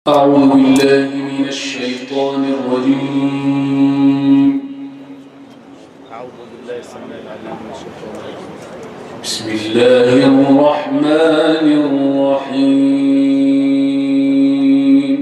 أعوذ بالله من الشيطان الرجيم. بسم الله الرحمن الرحيم.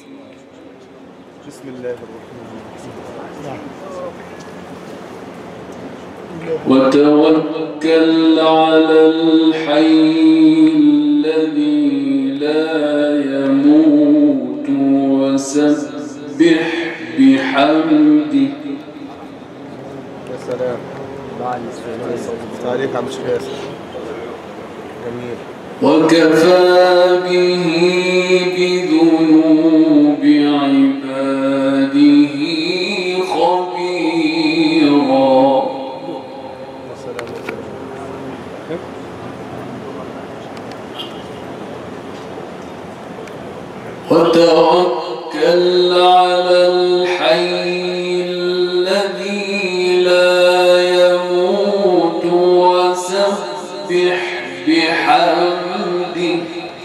وتوكل على الحي الذي لا يموت وسبح بحمده. يا سلام. تعليق على المشكلة. جميل. وكفى به بذنوب عباده خبيرا. يا سلام. وتوكل على الحي الذي لا يموت وسبح بحمده.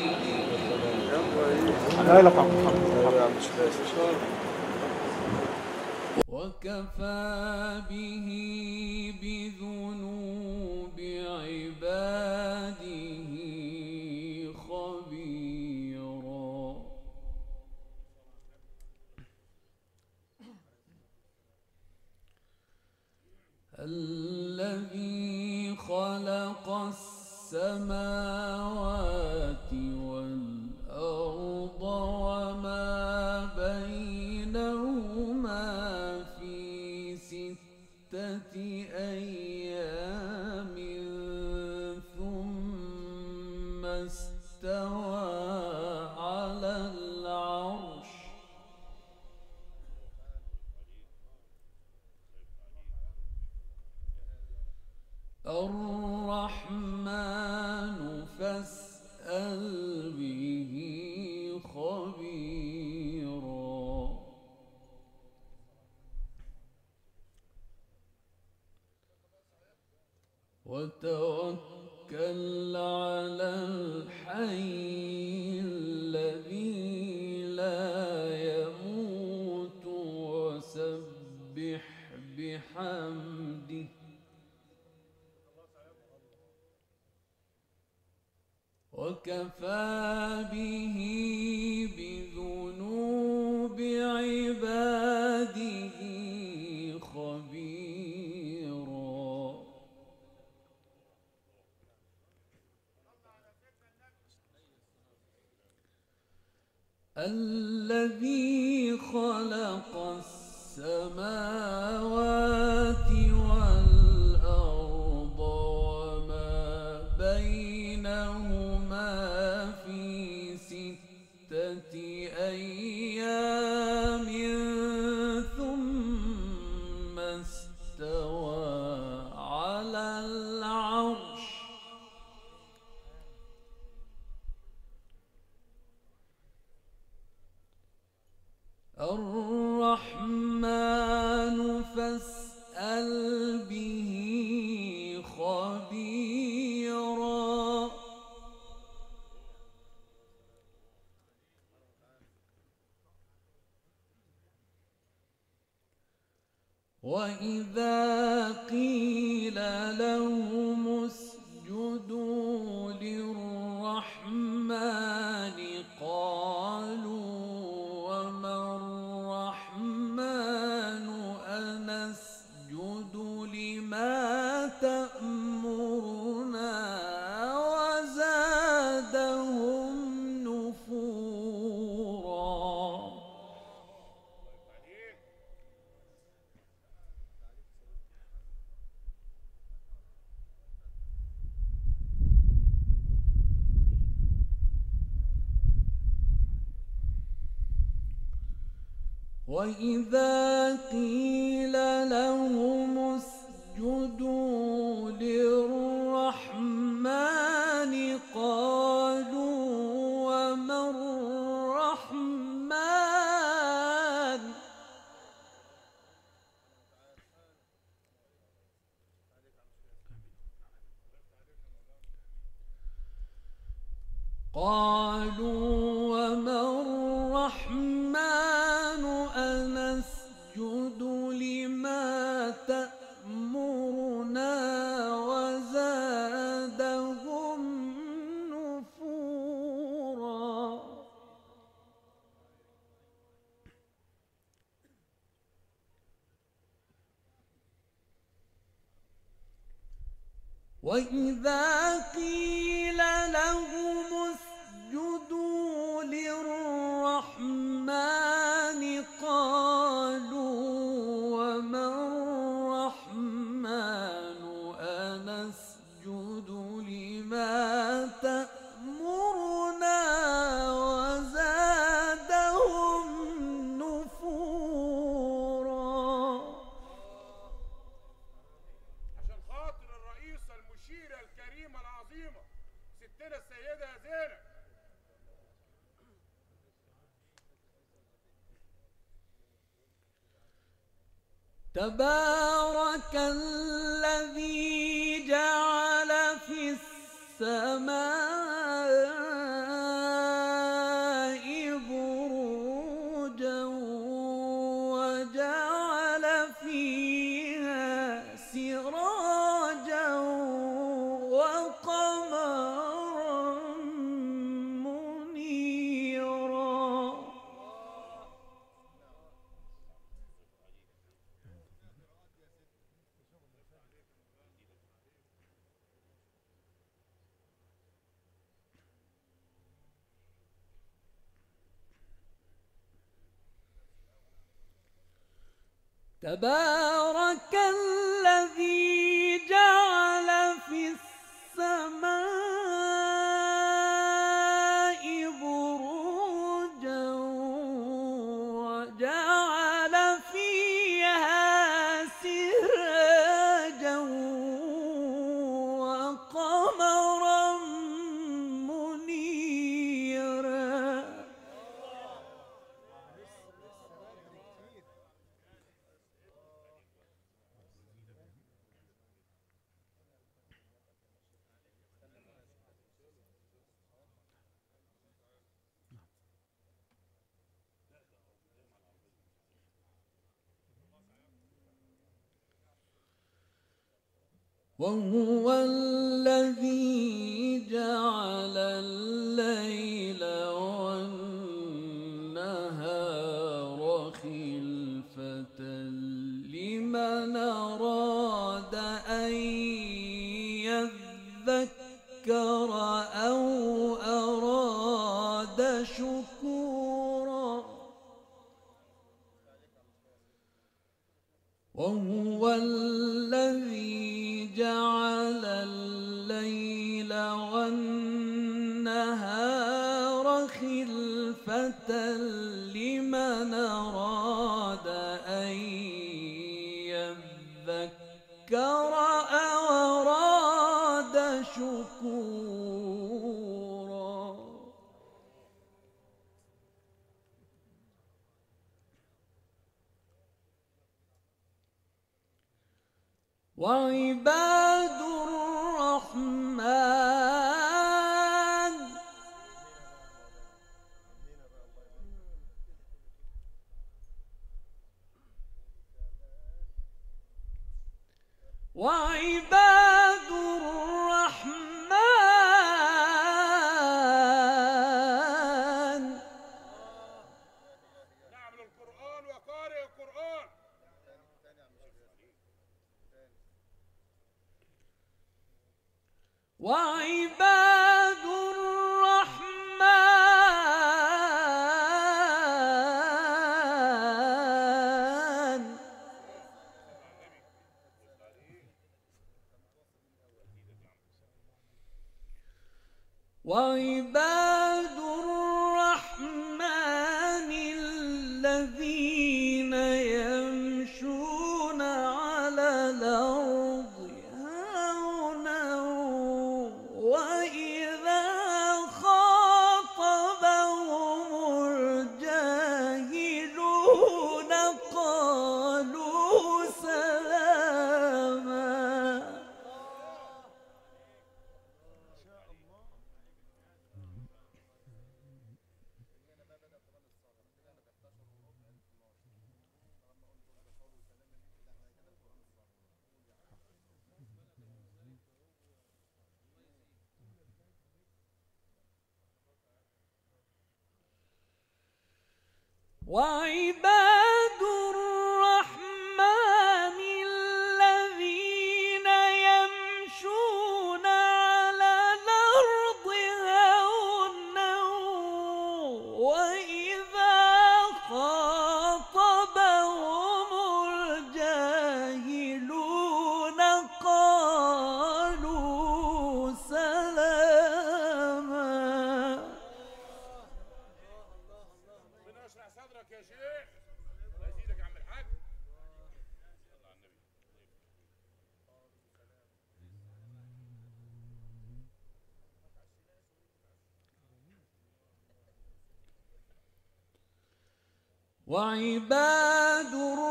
وكفى به بذنوب عباده خبيرا. الذي خلق السماوات والأرض وما بينهما في 6 أيام ثم استوى على العرش. الرحمن فاسأل به خبيرا. وتوكل على الحي الذي لا يموت وسبح بحمده. وكفى به بذنوب عباده خبيرا. الذي خلق السماوات والأرض وما بينهما في 6 أيام ثم استوى على العرش. الرحمن فاسأل به خبيرا. وإذا قيل لهم اسجدوا للرحمن قالوا وما الرحمن أنسجد لما تأمرنا وزادهم نفورا. وإذا قيل لهم اسجدوا للرحمن قالوا وما الرحمن. قالوا وما الرحمن وإذا قيل لهم اسجدوا للرحمن قالوا وما الرحمن أنسجد لما تأمرنا وزادهم نفورا. عشان خاطر الرئيسة المشيرة الكريمة العظيمة ستنا السيدة زينب. تبارك الذي جعل في السماء بروجا وجعل فيها سراجا وقمرا منيرا. تبارك الذي جعل في السماء بروجا وجعل فيها سراجا وقمرا منيرا. وهو الذي جعل الليل والنهار خلفة لمن أراد أن يذكر أو أراد شكورا. وهو الذي جعل الليل والنهار خلفة لمن أراد أن يذكر أو أراد شكورا. وعباد الرحمن وعباد الرحمن نعمل القرآن وقارئ القرآن. وعباد الرحمن وعباد الرحمن الذين يمشون على الأرض هونا وإذا خاطبهم الجاهلون قالوا سلاما. وعباد الرحمن الذين يمشون امرك يا شيخ. الله يزيدك يا عم الحاج. صلى على النبي. وعباد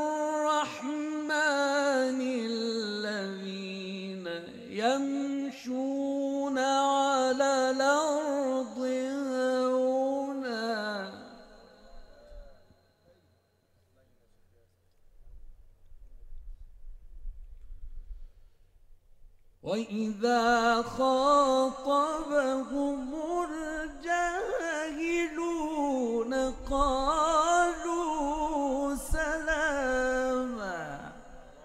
الرحمن الذين يمشون على الأرض هونا وإذا خاطبهم الجاهلون قالوا سلاما.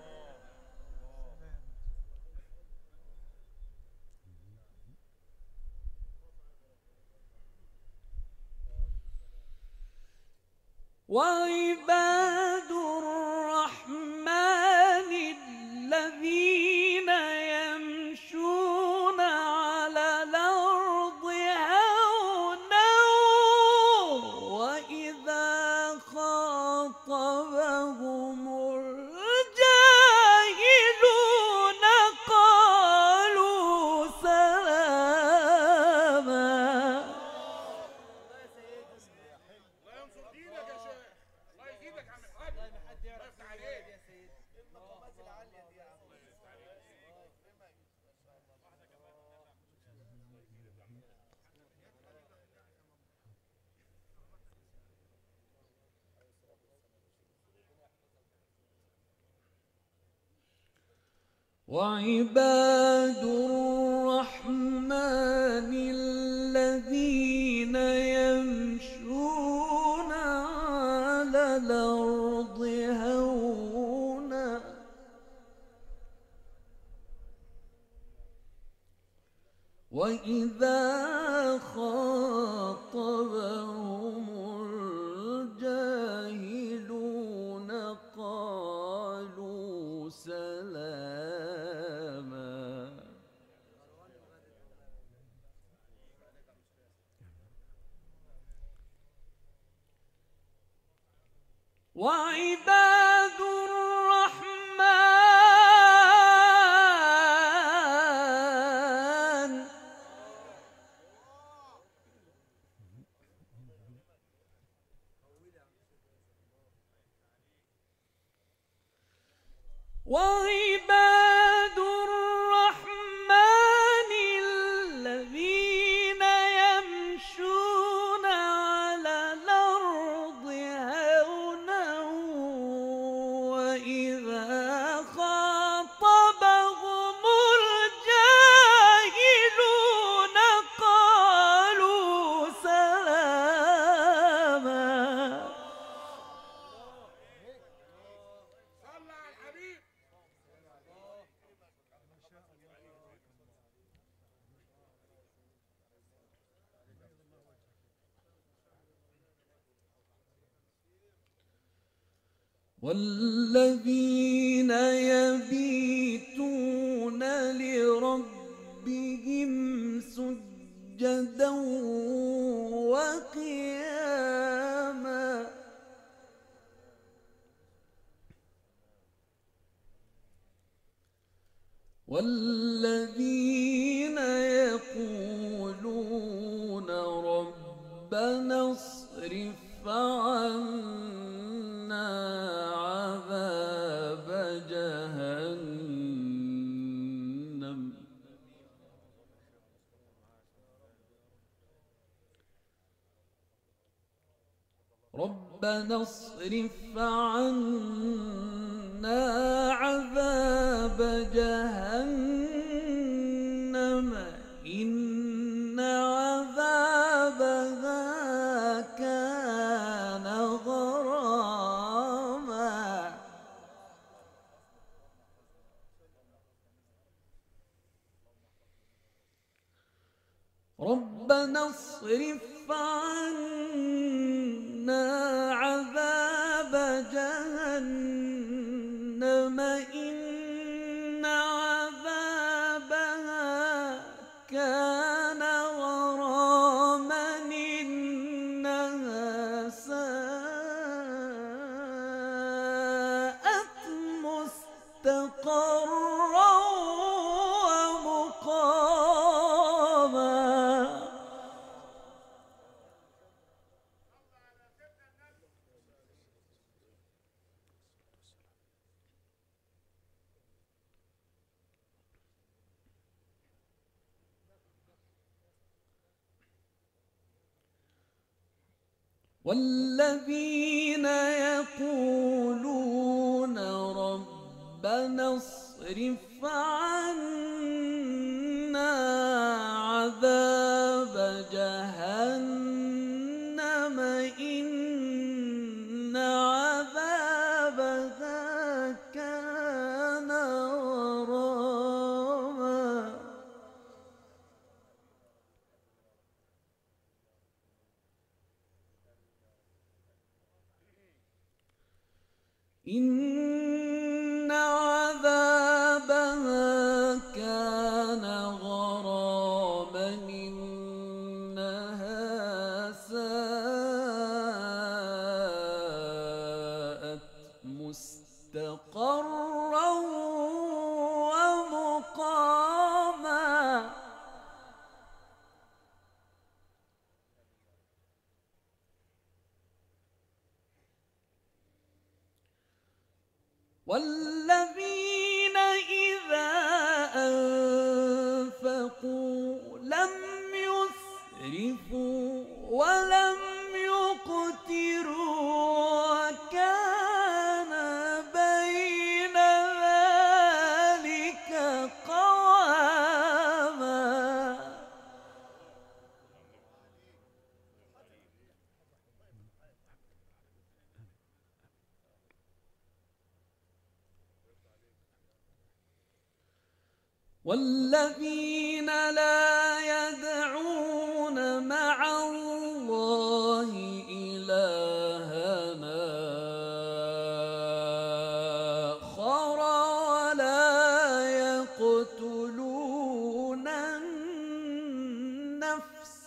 وعباد الرحمن الذين يمشون على الأرض هونا وإذا خاطبهم الجاهلون قالوا سلاما. الله ينصر دينك يا شيخ. الله يزيدك يا عم الحاج. الله يفتح عليك يا سيدي. المقامات العاليه دي يا عم. الله يفتح عليك. وعباد الرحمن الذين يمشون على الأرض هونا وإذا خاطبهم الجاهلون قالوا سلاما. وعباد الرحمن وعباد الرحمن الذين يمشون على الأرض هونا وإذا خاطبهم الجاهلون قالوا سلاما. صلى على الحبيب. والذين يبيتون لربهم سجدا وقياما والذين يقولون ربنا اصرف عنا عذاب جهنم ربنا اصرف عنا عذاب جهنم إن عذابها كان غراما. ربنا اصرف عنا عذاب جهنم إن عذابها كان غراما إنها ساءت مستقرا ومقاما. والذين يقولون ربنا اصرف عنا عذاب جهنم إن عذابها كان غراما. إن عذابها كان غراما إنها ساءت مستقرا ومقاما. والذين إذا أنفقوا لم يسرفوا ولم يقتروا وكان بين ذلك قواما. والذين لا يدعون مع الله إلهًا آخر ولا يقتلون النفس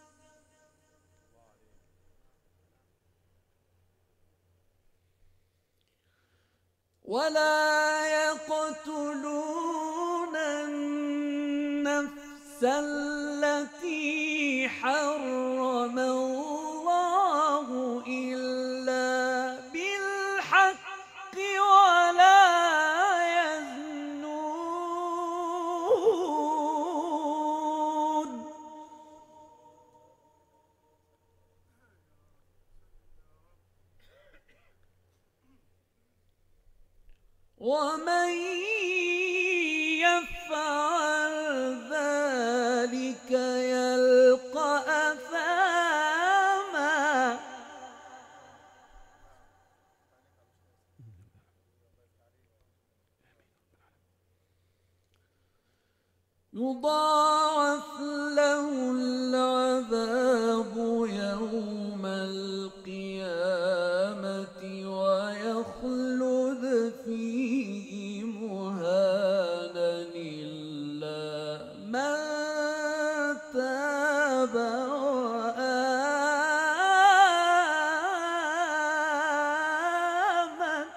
التي حرم الله إلا بالحق ولا يزنون. ومن يفعل ذلك يلقى أثاما. يضاعف له العذاب يوم القيامة ويخلد فيه مهانا إلا من تاب وآمن.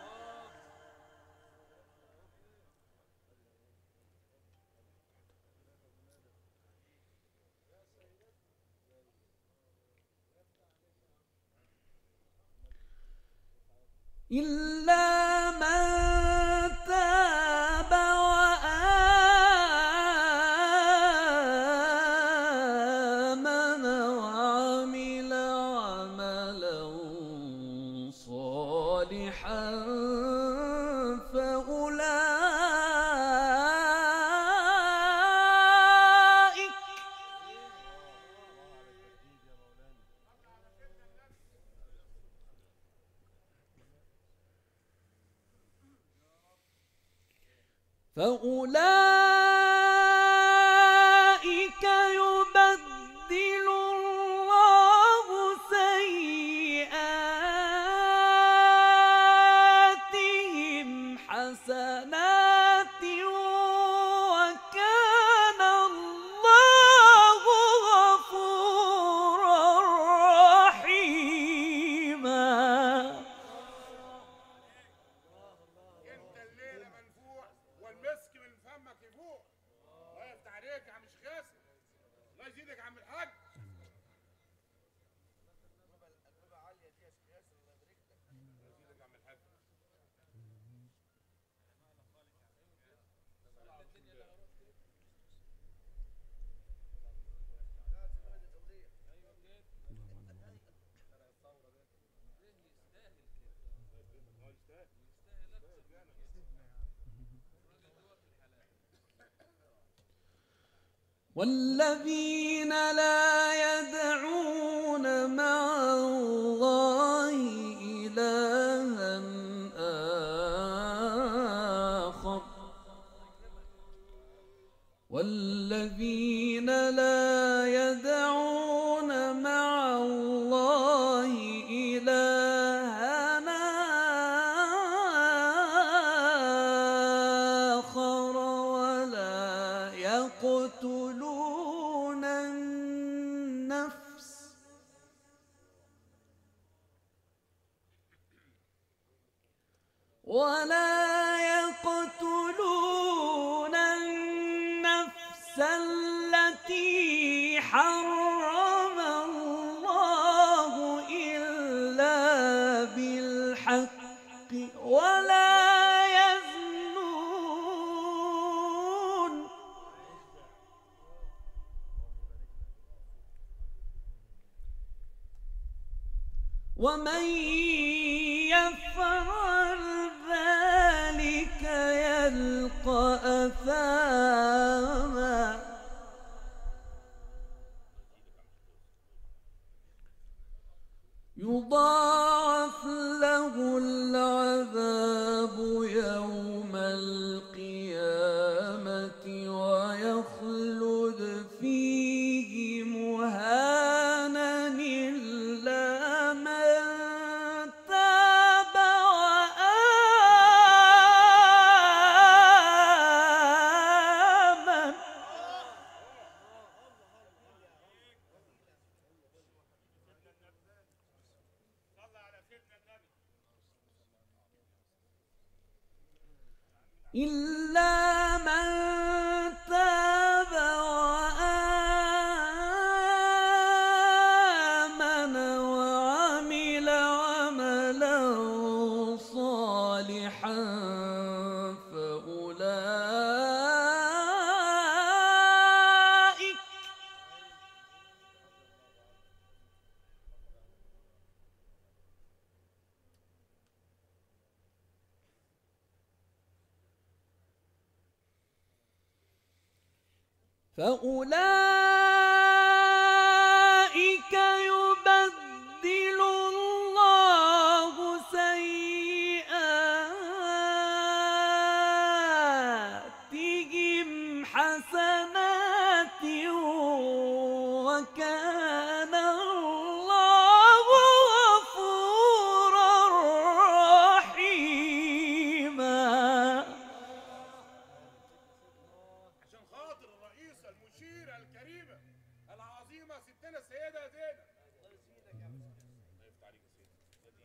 إلا من تاب وآمن وعمل عملا صالحا فأولئك يبدل الله سيئاتهم حسنات وكان الله غفورا رحيما. انت الليله منفوخ والذين لا يدعون مع الله إلها آخر والذين لا يدعون مع الله إلها آخر ولا يقتلون النفس التي حرم الله إلا بالحق ولا يزنون ومن يفعل ذلك يلقى أثاما يضاعف له العذاب يوم القيامة ويخلد فيه مهانا إلا من تاب وآمن إلا من تاب وآمن وعمل عملا صالحا فأولئك يبدل الله سيئاتهم حسنات وكان الله غفورا رحيما. عشان خاطر الرئيسة المشيرة الكريمة العظيمة ستنا السيدة زينب. الله يسعدك يا عم. الله يفتح عليك يا سيدي.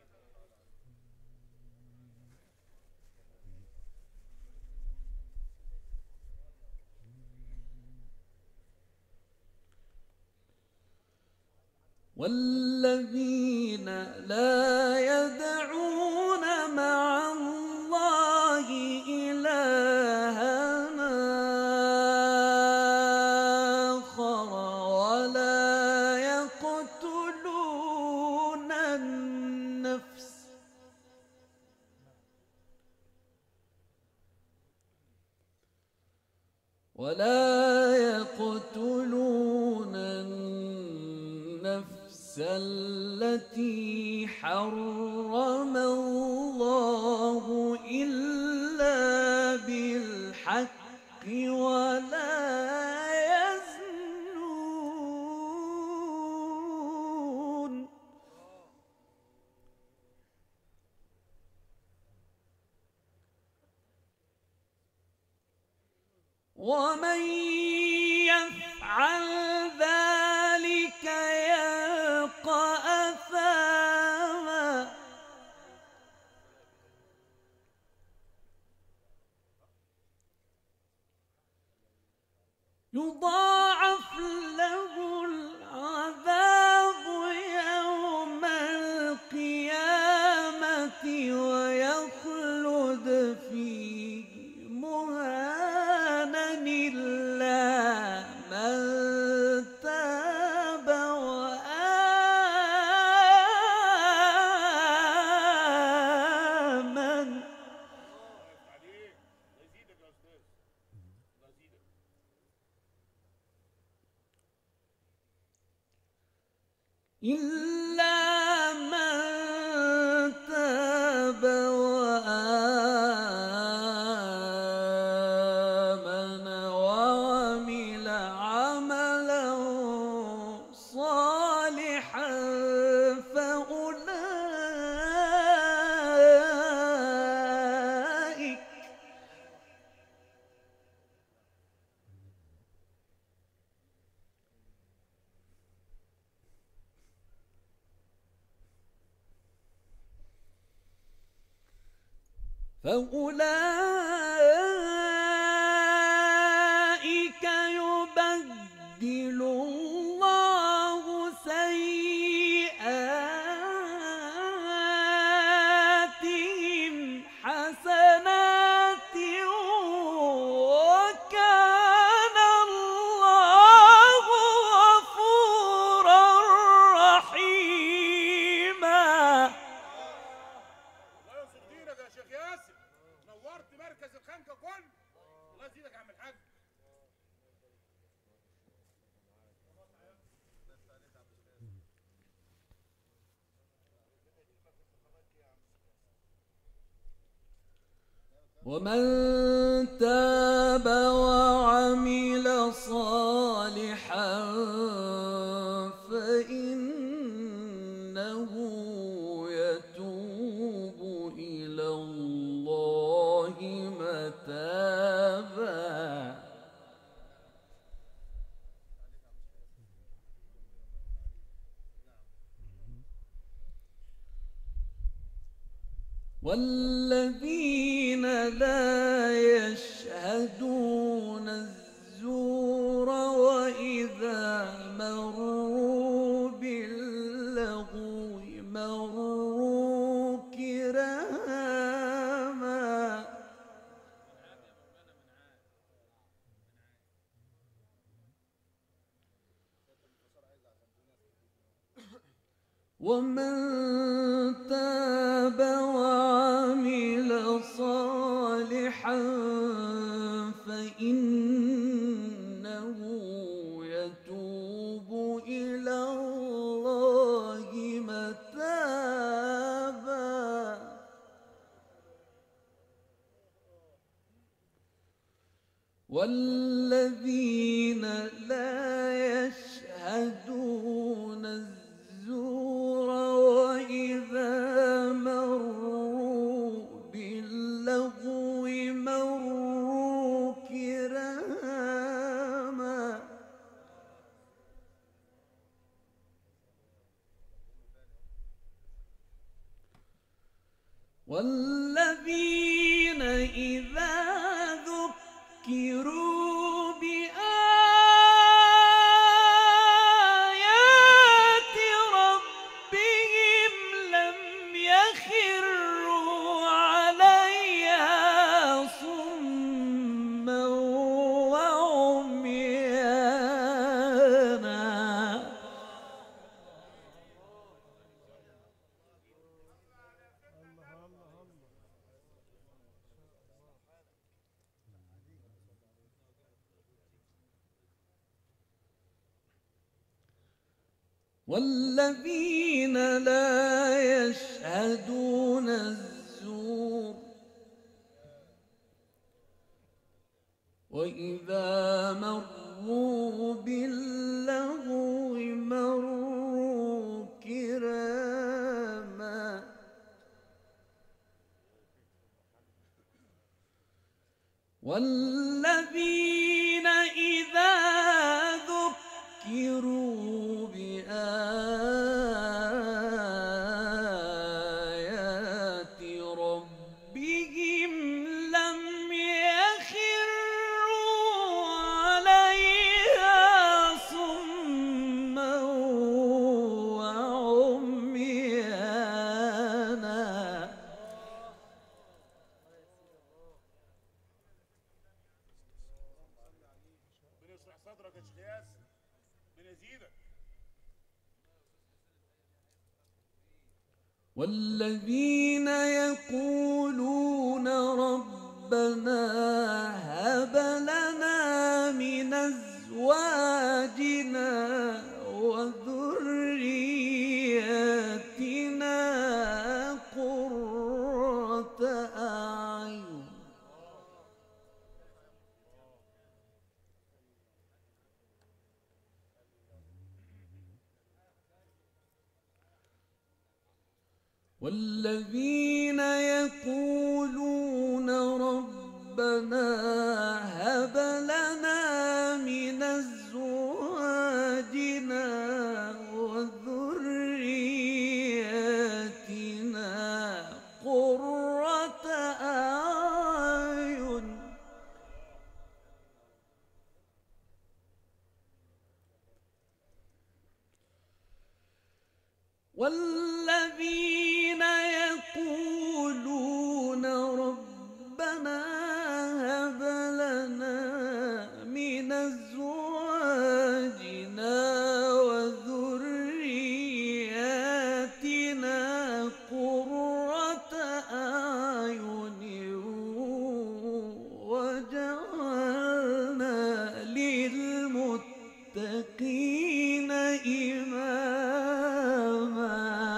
والذين لا يدعون مع الله إلها آخر ولا يقتلون النفس التي حرم الله إلا بالحق ولا يزنون ومن يفعل ذلك يلقى أثاما يضاعف له العذاب يوم القيامة ويخلد فيه مهانا إلا من تاب وآمن إلا من تاب وآمن وعمل عملا صالحا فأولئك يبدل الله سيئاتهم حسنات وكان الله غفورا رحيما. الله ينصر دينك يا شيخ ياسر، نورت مركز الخنكة كله. الله يزيدك يا عم الحاج. ومن تاب وعمل صالحا فإنه يتوب إلى الله متابا. والذين لا يشهدون الزور وإذا مروا باللغو مروا كراما. ومن تاب وعمل صالحا فإنه يتوب إلى الله متابا. والذين لا يشهدون الزور وإذا مروا باللغو مروا كراما. والذين إذا ذكروا بآيات ربهم لم يخروا عليها صما وعميانا. والذين لا يشهدون الزور وإذا مروا باللغو مروا كراما. والذين إذا ذكروا بآيات ربهم لم يخروا عليها صما وعميانا. بنشرح صدرك يا شيخ ياسر، بنزيدك. والذين يقولون ربنا هب لنا من أزواجنا وذرياتنا والذين يقولون ربنا هب لنا من أزواجنا وذرياتنا قرة أعين والذين يقولون ربنا هب لنا من أزواجنا وذرياتنا قرة أعين وجعلنا للمتقين إماما.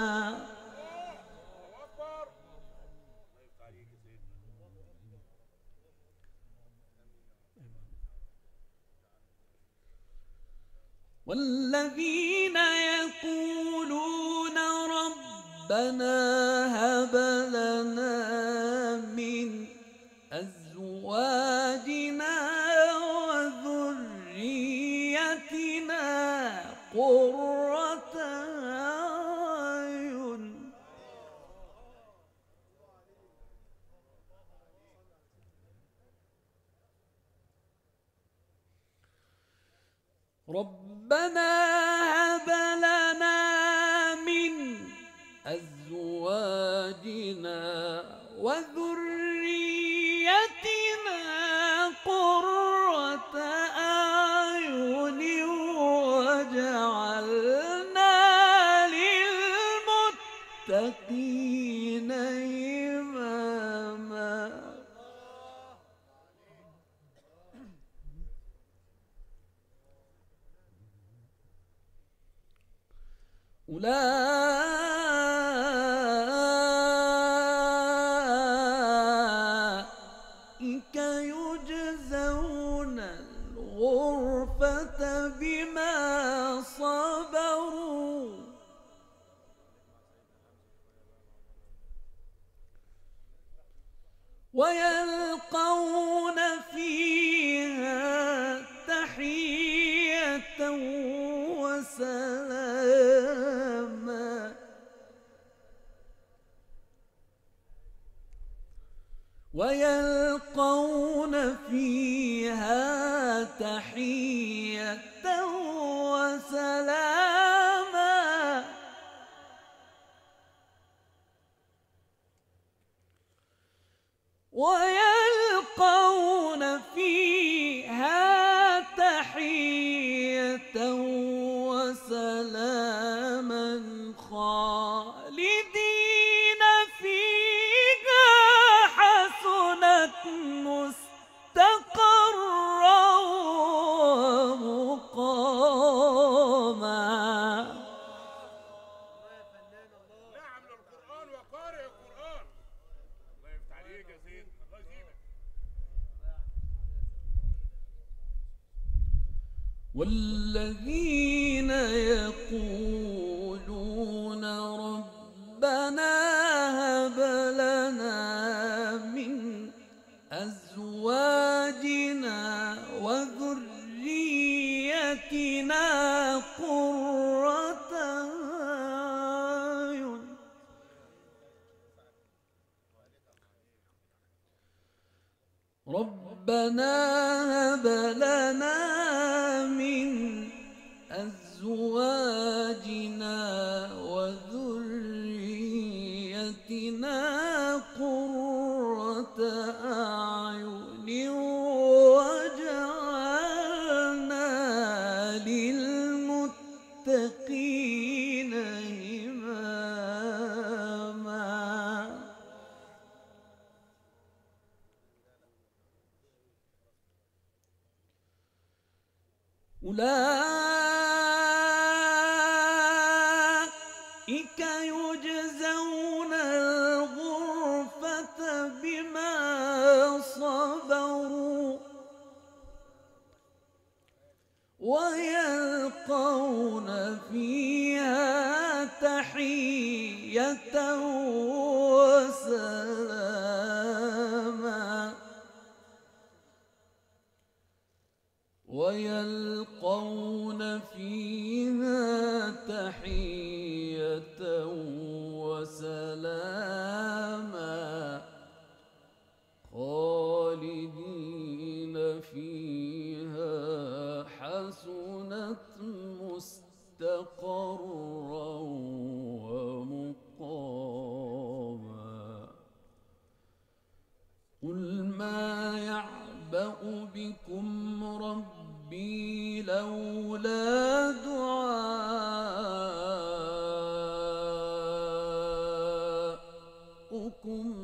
والذين يقولون ربنا هب لنا من أزواجنا وذريتنا قرة أعين ربنا هب لنا من أزواجنا وذريتنا قرة أعين وجعلنا للمتقين إماما. أولئك يجزون الغرفة بما صبروا ويلقون فيها تحية وسلاما ويلقون فيها تحية وسلاما ويلقون فيها تحية وسلاما خالدين فيها حسنت مستقرا ومقاما. نعم للقرآن وقارئ القرآن. الله يفتح عليك يا زين، الله يزيدك. والذين يقولون ربنا هب لنا من أزواجنا وذريتنا قرة أعين ربنا هب لنا من أزواجنا وذريتنا قرة أعين وجعلنا للمتقين إماما. أولئك يجزون الغرفة بما صبروا ويلقون فيها تحية ربكم